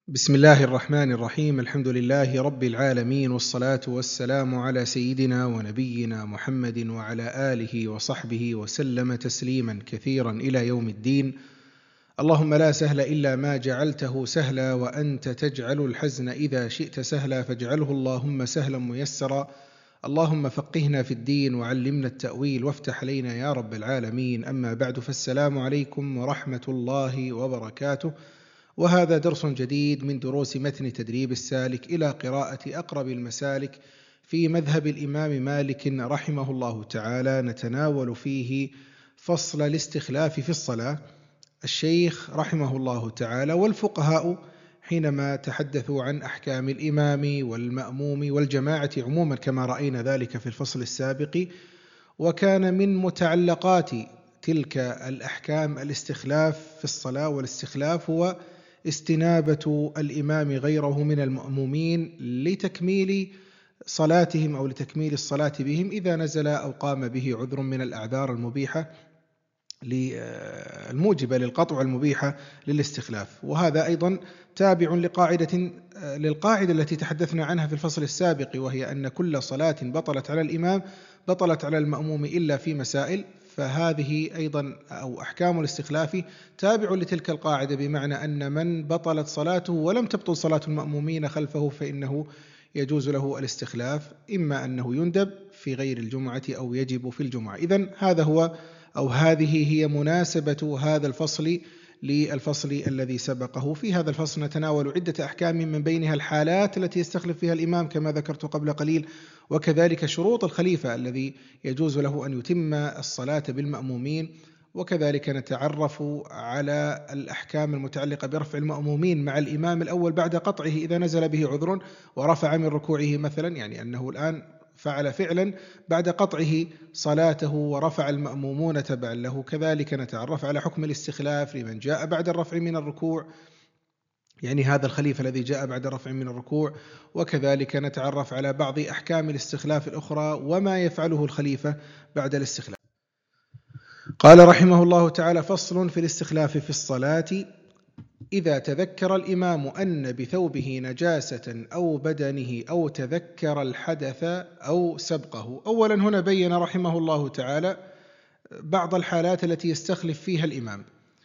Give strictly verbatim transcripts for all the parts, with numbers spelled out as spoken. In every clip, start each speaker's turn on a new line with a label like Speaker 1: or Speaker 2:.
Speaker 1: بسم الله الرحمن الرحيم. الحمد لله رب العالمين، والصلاة والسلام على سيدنا ونبينا محمد وعلى آله وصحبه وسلم تسليما كثيرا إلى يوم الدين. اللهم لا سهل إلا ما جعلته سهلا، وأنت تجعل الحزن إذا شئت سهلا، فاجعله اللهم سهلا ميسرا. اللهم فقهنا في الدين وعلمنا التأويل وافتح علينا يا رب العالمين. أما بعد، فالسلام عليكم ورحمة الله وبركاته. وهذا درس جديد من دروس متن تدريب السالك إلى قراءة أقرب المسالك في مذهب الإمام مالك رحمه الله تعالى. نتناول فيه فصل الاستخلاف في الصلاة. الشيخ رحمه الله تعالى والفقهاء حينما تحدثوا عن أحكام الإمام والمأموم والجماعة عموما كما رأينا ذلك في الفصل السابق، وكان من متعلقات تلك الأحكام الاستخلاف في الصلاة. والاستخلاف هو استنابة الإمام غيره من المأمومين لتكميل صلاتهم أو لتكميل الصلاة بهم إذا نزل أو قام به عذر من الأعذار المبيحة الموجبة للقطع المبيحة للاستخلاف. وهذا أيضا تابع لقاعدة للقاعدة التي تحدثنا عنها في الفصل السابق، وهي أن كل صلاة بطلت على الإمام بطلت على المأموم إلا في مسائل. فهذه أيضا أو أحكام الاستخلاف تابع لتلك القاعدة، بمعنى أن من بطلت صلاته ولم تبطل صلاة المأمومين خلفه فإنه يجوز له الاستخلاف، إما أنه يندب في غير الجمعة أو يجب في الجمعة. إذن هذا هو أو هذه هي مناسبة هذا الفصل للفصل الذي سبقه. في هذا الفصل نتناول عدة أحكام من بينها الحالات التي يستخلف فيها الإمام كما ذكرت قبل قليل، وكذلك شروط الخليفة الذي يجوز له أن يتم الصلاة بالمأمومين، وكذلك نتعرف على الأحكام المتعلقة برفع المأمومين مع الإمام الأول بعد قطعه إذا نزل به عذر ورفع من ركوعه مثلا، يعني أنه الآن فعل فعلا بعد قطعه صلاته ورفع المأمومون تبعا له. كذلك نتعرف على حكم الاستخلاف لمن جاء بعد الرفع من الركوع، يعني هذا الخليفة الذي جاء بعد الرفع من الركوع. وكذلك نتعرف على بعض أحكام الاستخلاف الأخرى وما يفعله الخليفة بعد الاستخلاف. قال رحمه الله تعالى: فصل في الاستخلاف في الصلاة. إذا تذكر الإمام أن بثوبه نجاسة أو بدنه أو تذكر الحدث أو سبقه. أولا هنا بين رحمه الله تعالى بعض الحالات التي يستخلف فيها الإمام.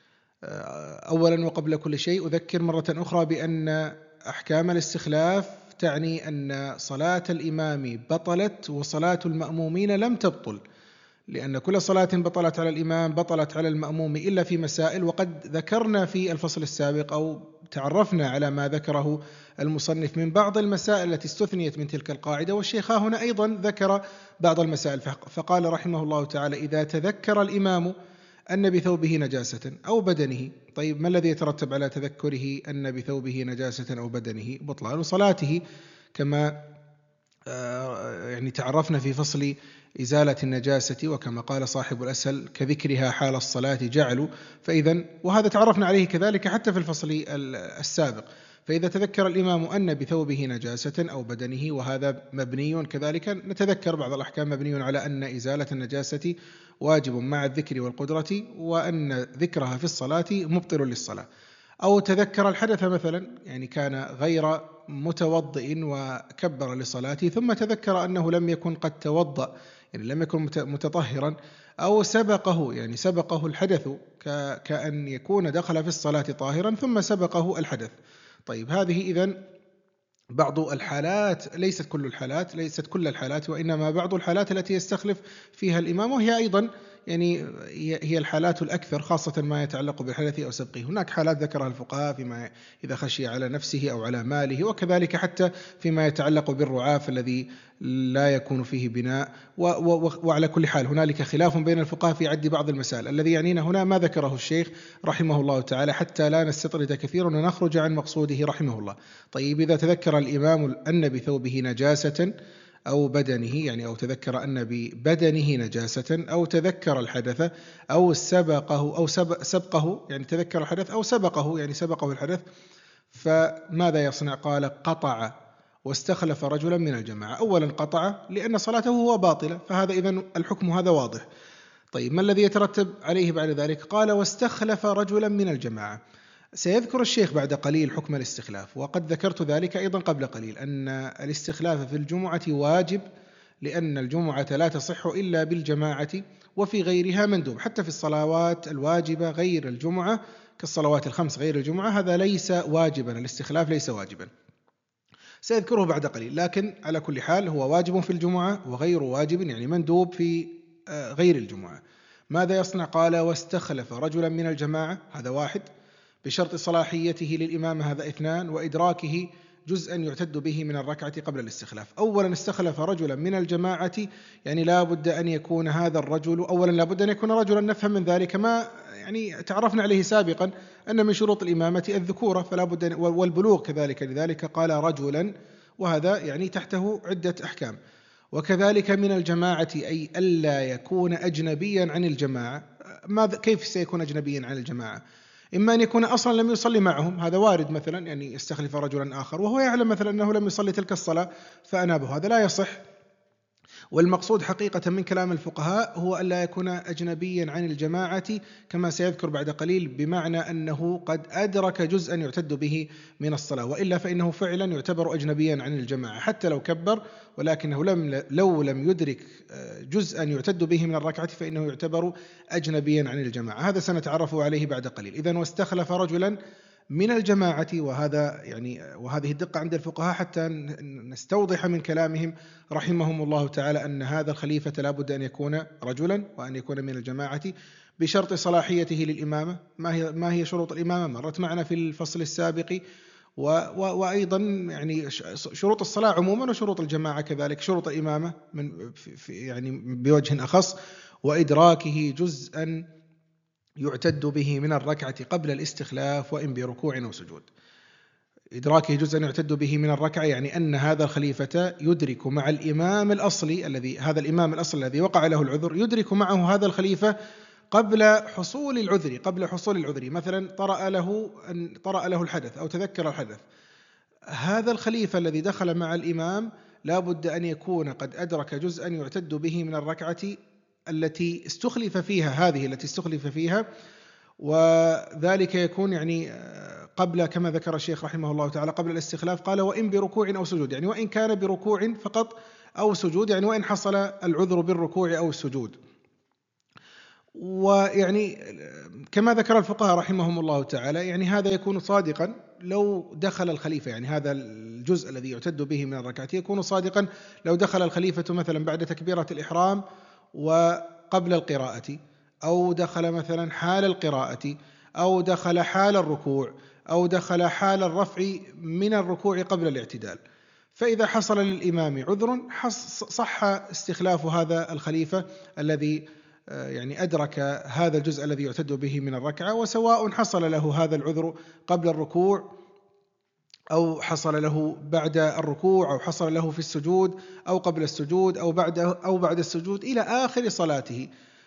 Speaker 1: أولا وقبل كل شيء أذكر مرة أخرى بأن أحكام الاستخلاف تعني أن صلاة الإمام بطلت وصلاة المأمومين لم تبطل، لأن كل صلاة بطلت على الإمام بطلت على المأموم إلا في مسائل. وقد ذكرنا في الفصل السابق أو تعرفنا على ما ذكره المصنف من بعض المسائل التي استثنيت من تلك القاعدة، والشيخ هنا أيضا ذكر بعض المسائل. فقال رحمه الله تعالى: إذا تذكر الإمام أن بثوبه نجاسة أو بدنه. طيب ما الذي يترتب على تذكره أن بثوبه نجاسة أو بدنه؟ بطلان صلاته، كما يعني تعرفنا في فصل إزالة النجاسة، وكما قال صاحب الأسهل: كذكرها حال الصلاة جعلوا. فإذا وهذا تعرفنا عليه كذلك حتى في الفصل السابق. فإذا تذكر الإمام أن بثوبه نجاسة أو بدنه، وهذا مبني كذلك نتذكر بعض الأحكام مبني على أن إزالة النجاسة واجب مع الذكر والقدرة، وأن ذكرها في الصلاة مبطل للصلاة. أو تذكر الحدث مثلا، يعني كان غير متوضئ وكبر لصلاته ثم تذكر أنه لم يكن قد توضأ، يعني لم يكن متطهرا. أو سبقه، يعني سبقه الحدث كأن يكون دخل في الصلاة طاهرا ثم سبقه الحدث. طيب هذه إذن بعض الحالات، ليست كل الحالات ليست كل الحالات وإنما بعض الحالات التي يستخلف فيها الإمام، وهي أيضا يعني هي الحالات الأكثر، خاصة ما يتعلق بالحدث أو سبقه. هناك حالات ذكرها الفقهاء فيما إذا خشي على نفسه أو على ماله، وكذلك حتى فيما يتعلق بالرعاف الذي لا يكون فيه بناء. وعلى كل حال هنالك خلاف بين الفقهاء في عد بعض المسائل. الذي يعنينا هنا ما ذكره الشيخ رحمه الله تعالى حتى لا نستطرد كثيرا ونخرج عن مقصوده رحمه الله. طيب إذا تذكر الإمام أن بثوبه نجاسة أو بدنه، يعني أو تذكر أن ببدنه نجاسة أو تذكر الحدث أو سبقه أو سبقه، يعني تذكر الحدث أو سبقه، يعني سبقه الحدث، فماذا يصنع؟ قال: قطع واستخلف رجلا من الجماعة. أولا قطع لأن صلاته هو باطلة، فهذا إذن الحكم هذا واضح. طيب ما الذي يترتب عليه بعد ذلك؟ قال: واستخلف رجلا من الجماعة. سيذكر الشيخ بعد قليل حكم الاستخلاف، وقد ذكرت ذلك أيضا قبل قليل أن الاستخلاف في الجمعة واجب، لأن الجمعة لا تصح إلا بالجماعة، وفي غيرها مندوب. حتى في الصلوات الواجبة غير الجمعة كالصلوات الخمس غير الجمعة هذا ليس واجبا، الاستخلاف ليس واجبا، سيذكره بعد قليل. لكن على كل حال هو واجب في الجمعة وغير واجب يعني مندوب في غير الجمعة. ماذا يصنع؟ قال واستخلف رجلا من الجماعة، هذا واحد، بشرط صلاحيته للإمام، هذا اثنان، وإدراكه جزءا يعتد به من الركعة قبل الاستخلاف. أولا استخلف رجلا من الجماعة، يعني لا بد أن يكون هذا الرجل، أولا لا بد أن يكون رجلا، نفهم من ذلك ما يعني تعرفنا عليه سابقا أن من شروط الإمامة الذكورة، فلا بد، والبلوغ كذلك، لذلك قال رجلا، وهذا يعني تحته عدة أحكام. وكذلك من الجماعة أي ألا يكون أجنبيا عن الجماعة. ماذا كيف سيكون أجنبيا عن الجماعة؟ إما أن يكون أصلا لم يصلي معهم، هذا وارد، مثلا يعني يستخلف رجلا آخر وهو يعلم مثلا أنه لم يصلي تلك الصلاة فأنابه، هذا لا يصح. والمقصود حقيقة من كلام الفقهاء هو ألا يكون أجنبيا عن الجماعة، كما سيذكر بعد قليل، بمعنى أنه قد أدرك جزءا يعتد به من الصلاة، وإلا فإنه فعلا يعتبر أجنبيا عن الجماعة حتى لو كبر، ولكنه لم لو لم يدرك جزءا يعتد به من الركعة فإنه يعتبر أجنبيا عن الجماعة. هذا سنتعرف عليه بعد قليل. إذن واستخلف رجلا من الجماعة، وهذا يعني وهذه الدقة عند الفقهاء حتى نستوضح من كلامهم رحمهم الله تعالى أن هذا الخليفة لا بد أن يكون رجلا وأن يكون من الجماعة بشرط صلاحيته للإمامة. ما هي ما هي شروط الإمامة؟ مرت معنا في الفصل السابق، و و وأيضا يعني شروط الصلاة عموما وشروط الجماعة كذلك، شروط الإمامة من في يعني بوجه أخص، وإدراكه جزءا يعتد به من الركعة قبل الاستخلاف وإن بركوع أو سجود. إدراكه جزءا يعتد به من الركعة يعني أن هذا الخليفة يدرك مع الإمام الأصلي الذي هذا الإمام الأصلي الذي وقع له العذر، يدرك معه هذا الخليفة قبل حصول العذر قبل حصول العذر مثلا طرأ له أن طرأ له الحدث أو تذكر الحدث. هذا الخليفة الذي دخل مع الإمام لا بد أن يكون قد أدرك جزءا يعتد به من الركعة التي استخلف فيها هذه التي استخلف فيها وذلك يكون يعني قبل، كما ذكر الشيخ رحمه الله تعالى، قبل الاستخلاف. قال وإن بركوع أو سجود، يعني وإن كان بركوع فقط أو سجود، يعني وإن حصل العذر بالركوع أو السجود. ويعني كما ذكر الفقهاء رحمهم الله تعالى، يعني هذا يكون صادقا لو دخل الخليفة، يعني هذا الجزء الذي يعتد به من الركعة يكون صادقا لو دخل الخليفة مثلا بعد تكبيرة الإحرام وقبل القراءة، أو دخل مثلا حال القراءة، أو دخل حال الركوع، أو دخل حال الرفع من الركوع قبل الاعتدال. فإذا حصل للإمام عذر صح استخلاف هذا الخليفة الذي يعني أدرك هذا الجزء الذي يعتد به من الركعة، وسواء حصل له هذا العذر قبل الركوع أو حصل له بعد الركوع، أو حصل له في السجود، أو قبل السجود، أو بعد أو بعد السجود إلى آخر صلاته.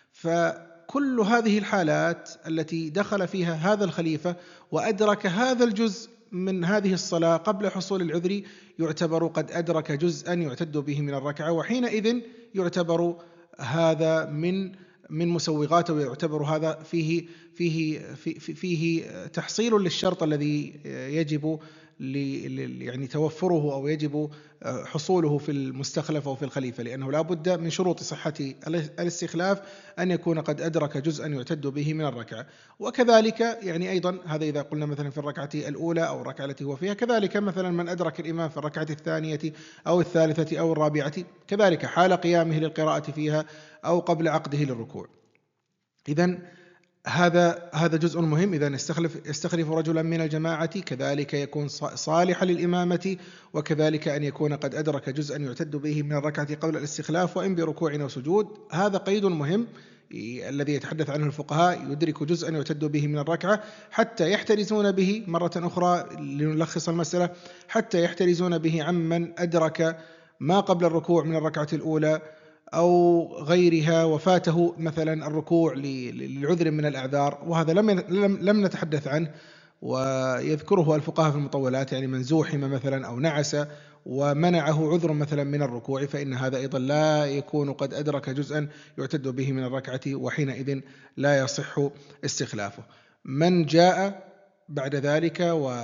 Speaker 1: فكل هذه الحالات التي دخل فيها هذا الخليفة وأدرك هذا الجزء من هذه الصلاة قبل حصول العذر يعتبر قد أدرك جزءا يعتد به من الركعة، وحينئذ يعتبر هذا من من مسوغات، ويعتبر هذا فيه فيه فيه, فيه تحصيل للشرط الذي يجب يعني توفره أو يجب حصوله في المستخلف أو في الخليفة، لأنه لا بد من شروط صحة الاستخلاف أن يكون قد أدرك جزءا يعتد به من الركعة. وكذلك يعني أيضا هذا إذا قلنا مثلا في الركعة الأولى أو الركعة التي هو فيها، كذلك مثلا من أدرك الإمام في الركعة الثانية أو الثالثة أو الرابعة، كذلك حال قيامه للقراءة فيها أو قبل عقده للركوع. إذن هذا هذا جزء مهم. إذا يستخلف يستخلف رجلا من الجماعة، كذلك يكون صالحا للإمامة، وكذلك أن يكون قد أدرك جزءا يعتد به من الركعة قبل الاستخلاف وإن بركوع أو سجود. هذا قيد مهم الذي يتحدث عنه الفقهاء، يدرك جزءا يعتد به من الركعة حتى يحترزون به مرة أخرى، لنلخص المسألة، حتى يحترزون به عمن أدرك ما قبل الركوع من الركعة الأولى أو غيرها وفاته مثلا الركوع لعذر من الأعذار، وهذا لم لم نتحدث عنه ويذكره الفقهاء في المطولات، يعني من زوحم مثلا أو نعس ومنعه عذر مثلا من الركوع، فإن هذا أيضا لا يكون قد أدرك جزءا يعتد به من الركعة، وحينئذ لا يصح استخلافه. من جاء بعد ذلك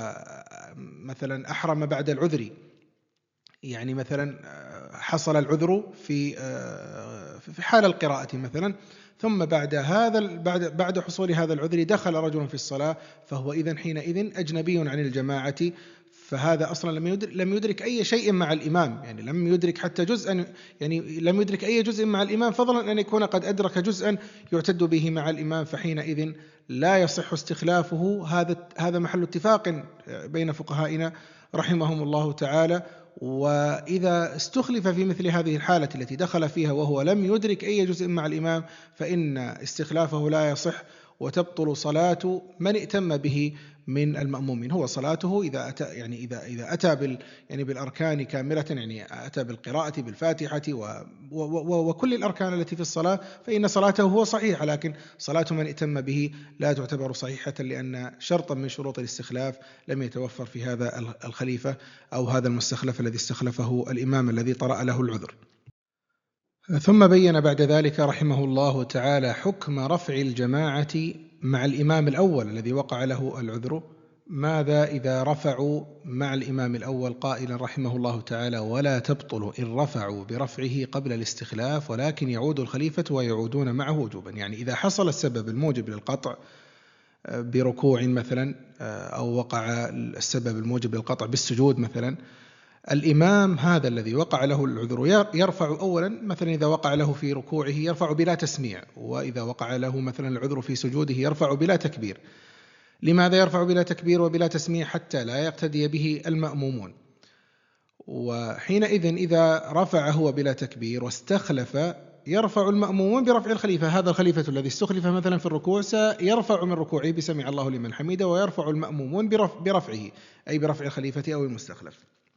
Speaker 1: ومثلا أحرم بعد العذر، يعني مثلا حصل العذر في في حال القراءة مثلا، ثم بعد هذا بعد بعد حصول هذا العذر دخل رجل في الصلاة، فهو إذن حينئذ أجنبي عن الجماعة، فهذا أصلا لم يدرك لم يدرك أي شيء مع الإمام، يعني لم يدرك حتى جزءا، يعني لم يدرك أي جزء مع الإمام، فضلا أن يكون قد أدرك جزءا يعتد به مع الإمام، فحينئذ لا يصح استخلافه. هذا هذا محل اتفاق بين فقهائنا رحمهم الله تعالى. وإذا استخلف في مثل هذه الحالة التي دخل فيها وهو لم يدرك أي جزء مع الإمام، فإن استخلافه لا يصح، وتبطل صلاة من ائتم به من المأمومين. هو صلاته إذا أتى يعني إذا إذا أتى بال يعني بالأركان كاملة، يعني أتى بالقراءة بالفاتحة و و و وكل الأركان التي في الصلاة، فإن صلاته هو صحيحة، لكن صلاة من ائتم به لا تعتبر صحيحة، لأن شرطا من شروط الاستخلاف لم يتوفر في هذا الخليفة أو هذا المستخلف الذي استخلفه الإمام الذي طرأ له العذر. ثم بين بعد ذلك رحمه الله تعالى حكم رفع الجماعة مع الإمام الأول الذي وقع له العذر. ماذا إذا رفعوا مع الإمام الأول؟ قائلا رحمه الله تعالى: ولا تبطل إن رفعوا برفعه قبل الاستخلاف، ولكن يعود الخليفة ويعودون معه وجوبا. يعني إذا حصل السبب الموجب للقطع بركوع مثلا، أو وقع السبب الموجب للقطع بالسجود مثلا، الإمام هذا الذي وقع له العذر يرفع أولا، مثلا إذا وقع له في ركوعه يرفع بلا تسميع، وإذا وقع له مثلا العذر في سجوده يرفع بلا تكبير. لماذا يرفع بلا تكبير وبلا تسميع؟ حتى لا يقتدي به المأمومون. وحينئذ إذا رفع هو بلا تكبير واستخلف، يرفع المأمومون برفع الخليفة. هذا الخليفة الذي استخلف مثلا في الركوع سيرفع من ركوعه بسمع الله لمن حمده، ويرفع المأمومون برفعه، أي برفع الخليفة أو المستخلف.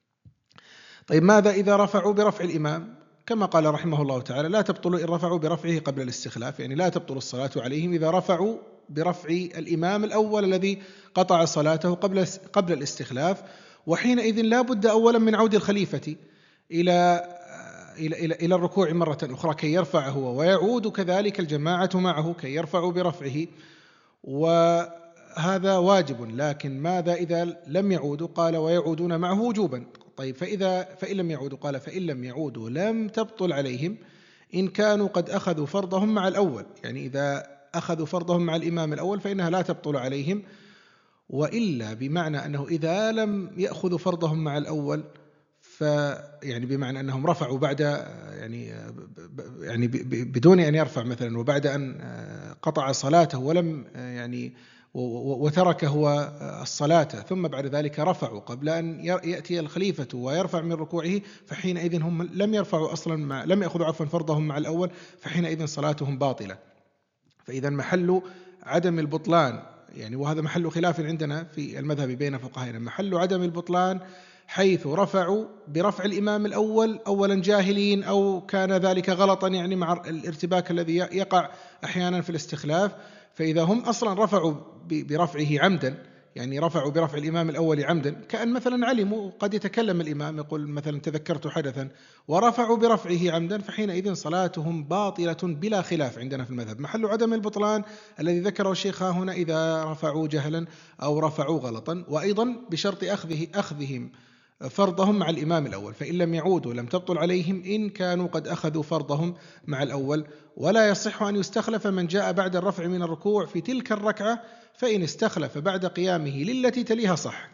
Speaker 1: طيب ماذا إذا رفعوا برفع الإمام؟ كما قال رحمه الله تعالى: لا تبطل إن رفعوا برفعه قبل الاستخلاف، يعني لا تبطل الصلاة عليهم إذا رفعوا برفع الإمام الأول الذي قطع صلاته قبل قبل الاستخلاف. وحينئذ لا بد أولا من عود الخليفة إلى إلى إلى إلى الركوع مرة أخرى كي يرفع هو، ويعود كذلك الجماعة معه كي يرفعوا برفعه، وهذا واجب. لكن ماذا إذا لم يعودوا؟ قال: ويعودون معه وجوبا. طيب فإذا فإن لم يعودوا؟ قال: فإن لم يعودوا لم تبطل عليهم إن كانوا قد أخذوا فرضهم مع الأول. يعني إذا أخذوا فرضهم مع الإمام الأول فإنها لا تبطل عليهم، وإلا بمعنى أنه إذا لم يأخذوا فرضهم مع الأول، فيعني بمعنى أنهم رفعوا بعد يعني يعني بدون أن يرفع مثلا، وبعد أن قطع صلاته ولم يعني وترك هو الصلاة، ثم بعد ذلك رفعوا قبل أن يأتي الخليفة ويرفع من ركوعه، فحينئذ هم لم يرفعوا أصلا مع لم يأخذوا عفوا فرضهم مع الأول، فحينئذ صلاتهم باطلة. فإذا محل عدم البطلان، يعني وهذا محل خلاف عندنا في المذهب بين فقهائنا، محل عدم البطلان حيث رفعوا برفع الإمام الأول أولا جاهلين، أو كان ذلك غلطا يعني مع الارتباك الذي يقع أحيانا في الاستخلاف. فإذا هم أصلا رفعوا برفعه عمدا، يعني رفعوا برفع الإمام الأول عمدا، كأن مثلا علموا قد يتكلم الإمام يقول مثلا تذكرت حدثا، ورفعوا برفعه عمدا، فحينئذ صلاتهم باطلة بلا خلاف عندنا في المذهب. محل عدم البطلان الذي ذكره الشيخ هنا إذا رفعوا جهلا أو رفعوا غلطا، وأيضا بشرط أخذه أخذهم فرضهم مع الإمام الأول. فإن لم يعودوا لم تبطل عليهم إن كانوا قد أخذوا فرضهم مع الأول. ولا يصح أن يستخلف من جاء بعد الرفع من الركوع في تلك الركعة، فإن استخلف بعد قيامه للتي تليها صح.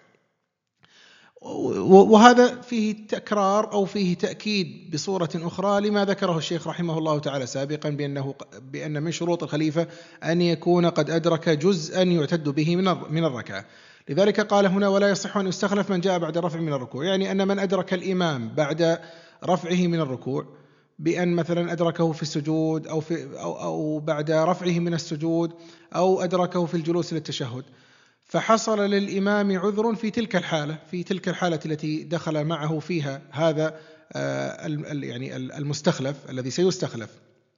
Speaker 1: وهذا فيه تكرار أو فيه تأكيد بصورة أخرى لما ذكره الشيخ رحمه الله تعالى سابقا، بأنه بأن من شروط الخليفة أن يكون قد أدرك جزءا يعتد به من الركعة. لذلك قال هنا: ولا يصح أن يستخلف من جاء بعد الرفع من الركوع، يعني أن من أدرك الإمام بعد رفعه من الركوع بأن مثلا أدركه في السجود أو, في أو, أو بعد رفعه من السجود، أو أدركه في الجلوس للتشهد، فحصل للإمام عذر في تلك الحالة في تلك الحالة التي دخل معه فيها هذا يعني المستخلف الذي سيستخلف.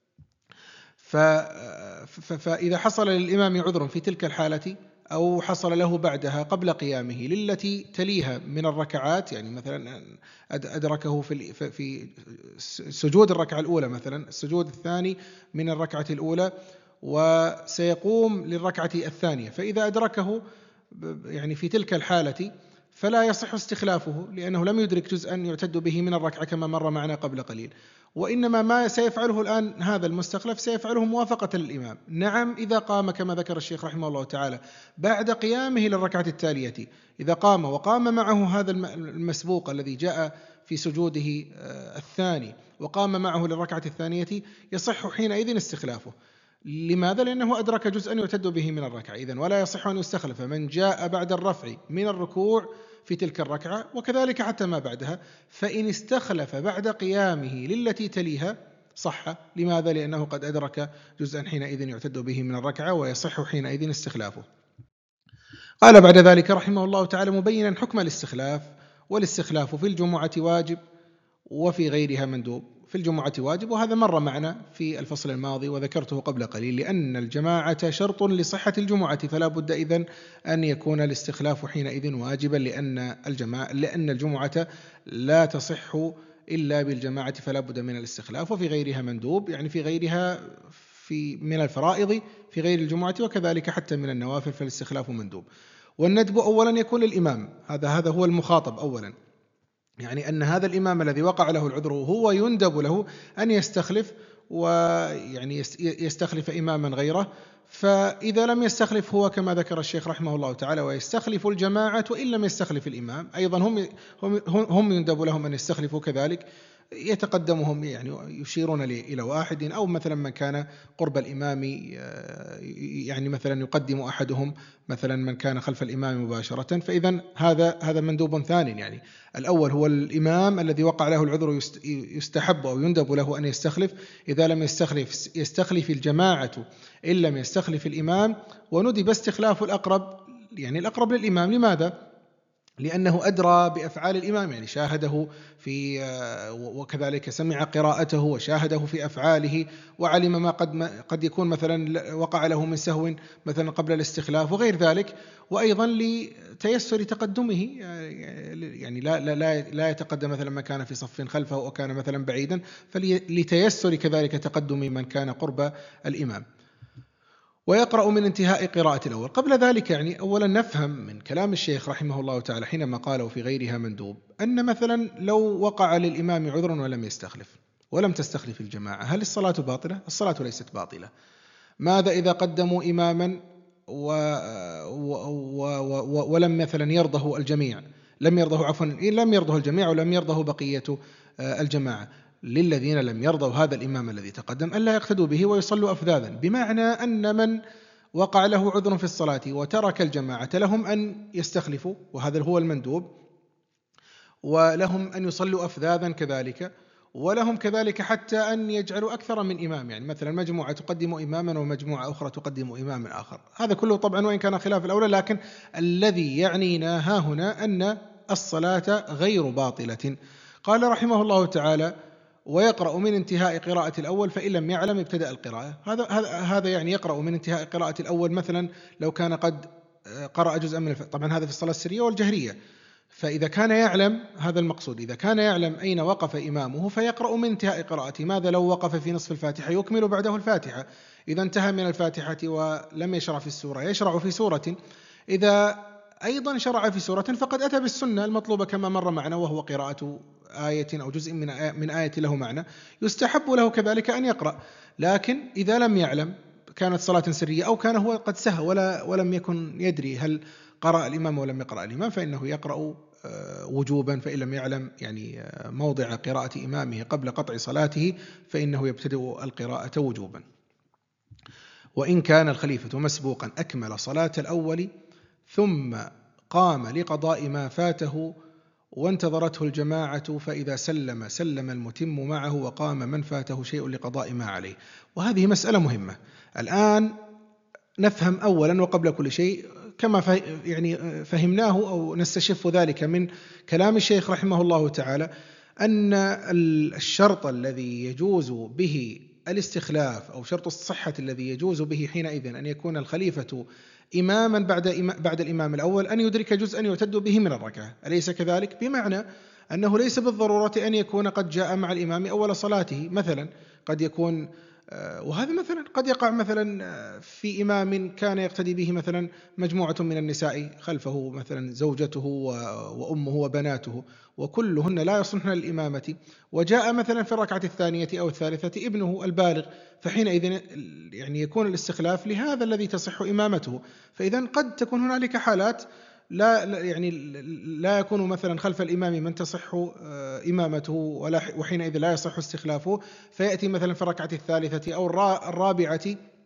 Speaker 1: فإذا حصل للإمام عذر في تلك الحالة، أو حصل له بعدها قبل قيامه للتي تليها من الركعات، يعني مثلا أدركه في في سجود الركعة الأولى، مثلا السجود الثاني من الركعة الأولى، وسيقوم للركعة الثانية، فإذا أدركه يعني في تلك الحالة فلا يصح استخلافه، لأنه لم يدرك جزءا يعتد به من الركعة كما مر معنا قبل قليل. وإنما ما سيفعله الآن هذا المستخلف سيفعله موافقة للإمام. نعم، إذا قام كما ذكر الشيخ رحمه الله تعالى بعد قيامه للركعة التالية، إذا قام وقام معه هذا المسبوق الذي جاء في سجوده الثاني وقام معه للركعة الثانية، يصح حينئذ استخلافه. لماذا؟ لأنه أدرك جزءا يعتد به من الركعة، إذن ولا يصح أن يستخلف من جاء بعد الرفع من الركوع في تلك الركعة، وكذلك حتى ما بعدها. فإن استخلف بعد قيامه للتي تليها صح. لماذا؟ لأنه قد أدرك جزءا حينئذ يعتد به من الركعة، ويصح حينئذ استخلافه. قال بعد ذلك رحمه الله تعالى مبينا حكم الاستخلاف: والاستخلاف في الجمعة واجب وفي غيرها مندوب. في الجمعة واجب، وهذا مر معنا في الفصل الماضي وذكرته قبل قليل، لأن الجماعة شرط لصحة الجمعة، فلا بد إذن أن يكون الاستخلاف حينئذ واجبا، لأن الجماعة لأن الجمعة لا تصح إلا بالجماعة، فلا بد من الاستخلاف. وفي غيرها مندوب، يعني في غيرها في من الفرائض في غير الجمعة، وكذلك حتى من النوافل فالاستخلاف مندوب. والندب أولا يكون للإمام، هذا هذا هو المخاطب أولا، يعني أن هذا الإمام الذي وقع له العذر هو يندب له أن يستخلف، ويعني يستخلف إماما غيره. فإذا لم يستخلف هو كما ذكر الشيخ رحمه الله تعالى ويستخلف الجماعة، وإن لم يستخلف الإمام أيضا هم هم هم يندب لهم أن يستخلفوا كذلك، يتقدمهم يعني يشيرون إلى واحد، أو مثلا من كان قرب الإمام يعني مثلا يقدم أحدهم مثلا من كان خلف الإمام مباشرة. فإذا هذا هذا مندوب ثاني، يعني الأول هو الإمام الذي وقع له العذر يستحب أو يندب له أن يستخلف. إذا لم يستخلف يستخلف الجماعة إن لم يستخلف الإمام، وندب استخلاف الأقرب، يعني الأقرب للإمام. لماذا؟ لأنه أدرى بأفعال الإمام، يعني شاهده في وكذلك سمع قراءته وشاهده في أفعاله، وعلم ما قد قد يكون مثلا وقع له من سهو مثلا قبل الاستخلاف وغير ذلك. وأيضا لتيسر تقدمه، يعني لا لا لا يتقدم مثلا من كان في صف خلفه أو كان مثلا بعيدا، فلتيسر كذلك تقدم من كان قرب الإمام. ويقرأ من انتهاء قراءة الأول. قبل ذلك يعني أولا نفهم من كلام الشيخ رحمه الله تعالى حينما قال في غيرها مندوب، أن مثلا لو وقع للإمام عذر ولم يستخلف ولم تستخلف الجماعة، هل الصلاة باطلة؟ الصلاة ليست باطلة. ماذا إذا قدموا إماما و... و... و... و... ولم مثلا يرضه الجميع، لم يرضه عفوا لم يرضه الجميع ولم يرضه بقية الجماعة؟ للذين لم يرضوا هذا الإمام الذي تقدم ألا يقتدوا به ويصلوا أفذاذا، بمعنى أن من وقع له عذر في الصلاة وترك الجماعة لهم أن يستخلفوا، وهذا هو المندوب، ولهم أن يصلوا أفذاذا كذلك، ولهم كذلك حتى أن يجعلوا أكثر من إمام، يعني مثلا مجموعة تقدم إماما ومجموعة أخرى تقدم إماما آخر. هذا كله طبعا وإن كان خلاف الأولى، لكن الذي يعنينا ها هنا أن الصلاة غير باطلة. قال رحمه الله تعالى: ويقرأ من انتهاء قراءة الأول فإن لم يعلم ابتدأ القراءة. هذا هذا يعني يقرأ من انتهاء قراءة الأول، مثلا لو كان قد قرأ جزءا من الف... طبعا هذا في الصلاة السرية والجهرية. فإذا كان يعلم، هذا المقصود، إذا كان يعلم أين وقف إمامه فيقرأ من انتهاء قراءته. ماذا لو وقف في نصف الفاتحة؟ يكمل بعده الفاتحة. إذا انتهى من الفاتحة ولم يشرع في السورة يشرع في سورة. إذا أيضا شرع في سورة فقد أتى بالسنة المطلوبة كما مر معنا، وهو قراءة آية أو جزء من آية من آية له معنى، يستحب له كذلك أن يقرأ. لكن إذا لم يعلم، كانت صلاة سرية أو كان هو قد سهى ولا ولم يكن يدري هل قرأ الإمام ولم يقرأ الإمام، فإنه يقرأ وجوبا. فإن لم يعلم يعني موضع قراءة إمامه قبل قطع صلاته فإنه يبتدئ القراءة وجوبا. وإن كان الخليفة مسبوقا أكمل صلاة الأول ثم قام لقضاء ما فاته وانتظرته الجماعة، فإذا سلم سلم المتم معه وقام من فاته شيء لقضاء ما عليه. وهذه مسألة مهمة. الآن نفهم أولا وقبل كل شيء كما يعني فهمناه أو نستشف ذلك من كلام الشيخ رحمه الله تعالى، أن الشرط الذي يجوز به الاستخلاف أو شرط الصحة الذي يجوز به حينئذ أن يكون الخليفة إماما بعد بعد الإمام الأول أن يدرك جزءا يعتد به من الركعة. أليس كذلك؟ بمعنى أنه ليس بالضرورة أن يكون قد جاء مع الإمام أول صلاته، مثلا قد يكون وهذا مثلا قد يقع مثلا في إمام كان يقتدي به مثلا مجموعة من النساء خلفه، مثلا زوجته وأمه وبناته، وكلهن لا يصلحن للإمامة، وجاء مثلا في الركعة الثانية أو الثالثة ابنه البالغ، فحينئذ يعني يكون الاستخلاف لهذا الذي تصح إمامته. فإذا قد تكون هنالك حالات لا يعني لا يكون مثلا خلف الإمام من تصح إمامته ولا وحينئذ لا يصح استخلافه، فيأتي مثلا في الركعة الثالثة أو الرابعة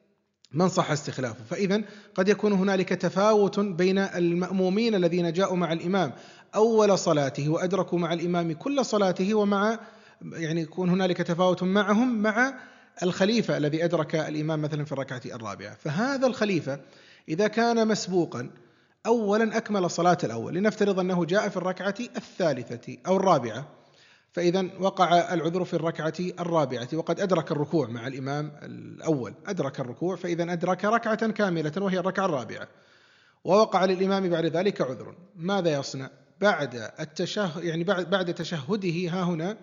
Speaker 1: من صح استخلافه. فإذا قد يكون هنالك تفاوت بين المأمومين الذين جاءوا مع الإمام أول صلاته وأدركوا مع الإمام كل صلاته، ومع يعني يكون هنالك تفاوت معهم مع الخليفة الذي أدرك الإمام مثلا في الركعة الرابعة. فهذا الخليفة إذا كان مسبوقا أولا أكمل صلاة الأول، لنفترض أنه جاء في الركعة الثالثة أو الرابعة، فإذا وقع العذر في الركعة الرابعة وقد أدرك الركوع مع الإمام الأول، أدرك الركوع، فإذا أدرك ركعة كاملة وهي الركعة الرابعة، ووقع للإمام بعد ذلك عذر. ماذا يصنع بعد التشهد؟ يعني بعد بعد تشهده ها هنا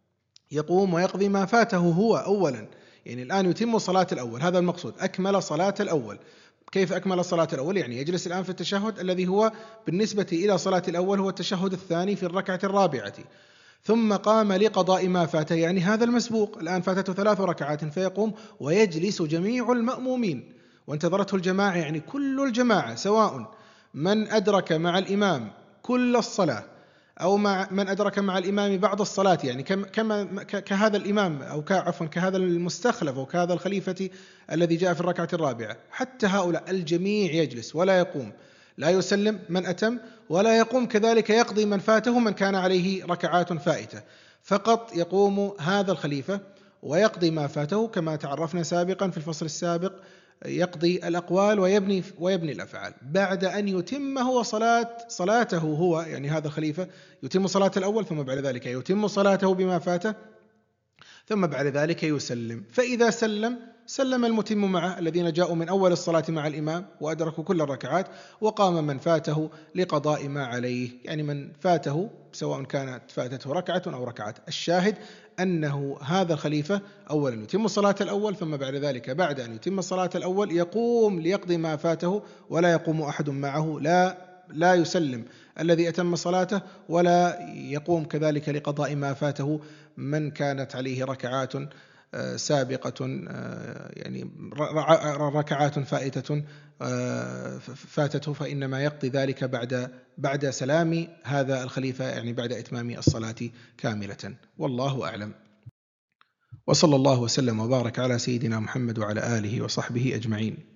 Speaker 1: يقوم ويقضي ما فاته هو أولا، يعني الآن يتم صلاة الأول، هذا المقصود، أكمل صلاة الأول. كيف أكمل صلاة الأول؟ يعني يجلس الآن في التشهد الذي هو بالنسبة إلى صلاة الأول هو التشهد الثاني في الركعة الرابعة، ثم قام لقضاء ما فاته، يعني هذا المسبوق الآن فاتته ثلاث ركعات، فيقوم ويجلس جميع المأمومين وانتظرته الجماعة، يعني كل الجماعة، سواء من أدرك مع الإمام كل الصلاة أو مع من أدرك مع الإمام بعض الصلاة، يعني كما كهذا الإمام أو عفوا كهذا المستخلف أو كهذا الخليفة الذي جاء في الركعة الرابعة، حتى هؤلاء الجميع يجلس ولا يقوم، لا يسلم من أتم ولا يقوم كذلك يقضي من فاته من كان عليه ركعات فائتة، فقط يقوم هذا الخليفة ويقضي ما فاته كما تعرفنا سابقا في الفصل السابق، يقضي الأقوال ويبني ويبني الأفعال بعد أن يتم هو صلاة صلاته هو، يعني هذا الخليفة يتم صلاة الأول ثم بعد ذلك يتم صلاته بما فاته ثم بعد ذلك يسلم. فإذا سلم سلم المتم معه الذين جاءوا من أول الصلاة مع الإمام وأدركوا كل الركعات، وقام من فاته لقضاء ما عليه، يعني من فاته سواء كانت فاتته ركعة أو ركعات. الشاهد أنه هذا الخليفة أولا يتم صلاة الأول، ثم بعد ذلك بعد أن يتم صلاة الأول يقوم ليقضي ما فاته، ولا يقوم أحد معه، لا لا يسلم الذي أتم صلاته ولا يقوم كذلك لقضاء ما فاته من كانت عليه ركعات سابقة، يعني ركعات فائتة فاتته، فإنما يقضي ذلك بعد بعد سلام هذا الخليفة، يعني بعد إتمام الصلاة كاملة. والله أعلم، وصلى الله وسلم وبارك على سيدنا محمد وعلى آله وصحبه أجمعين.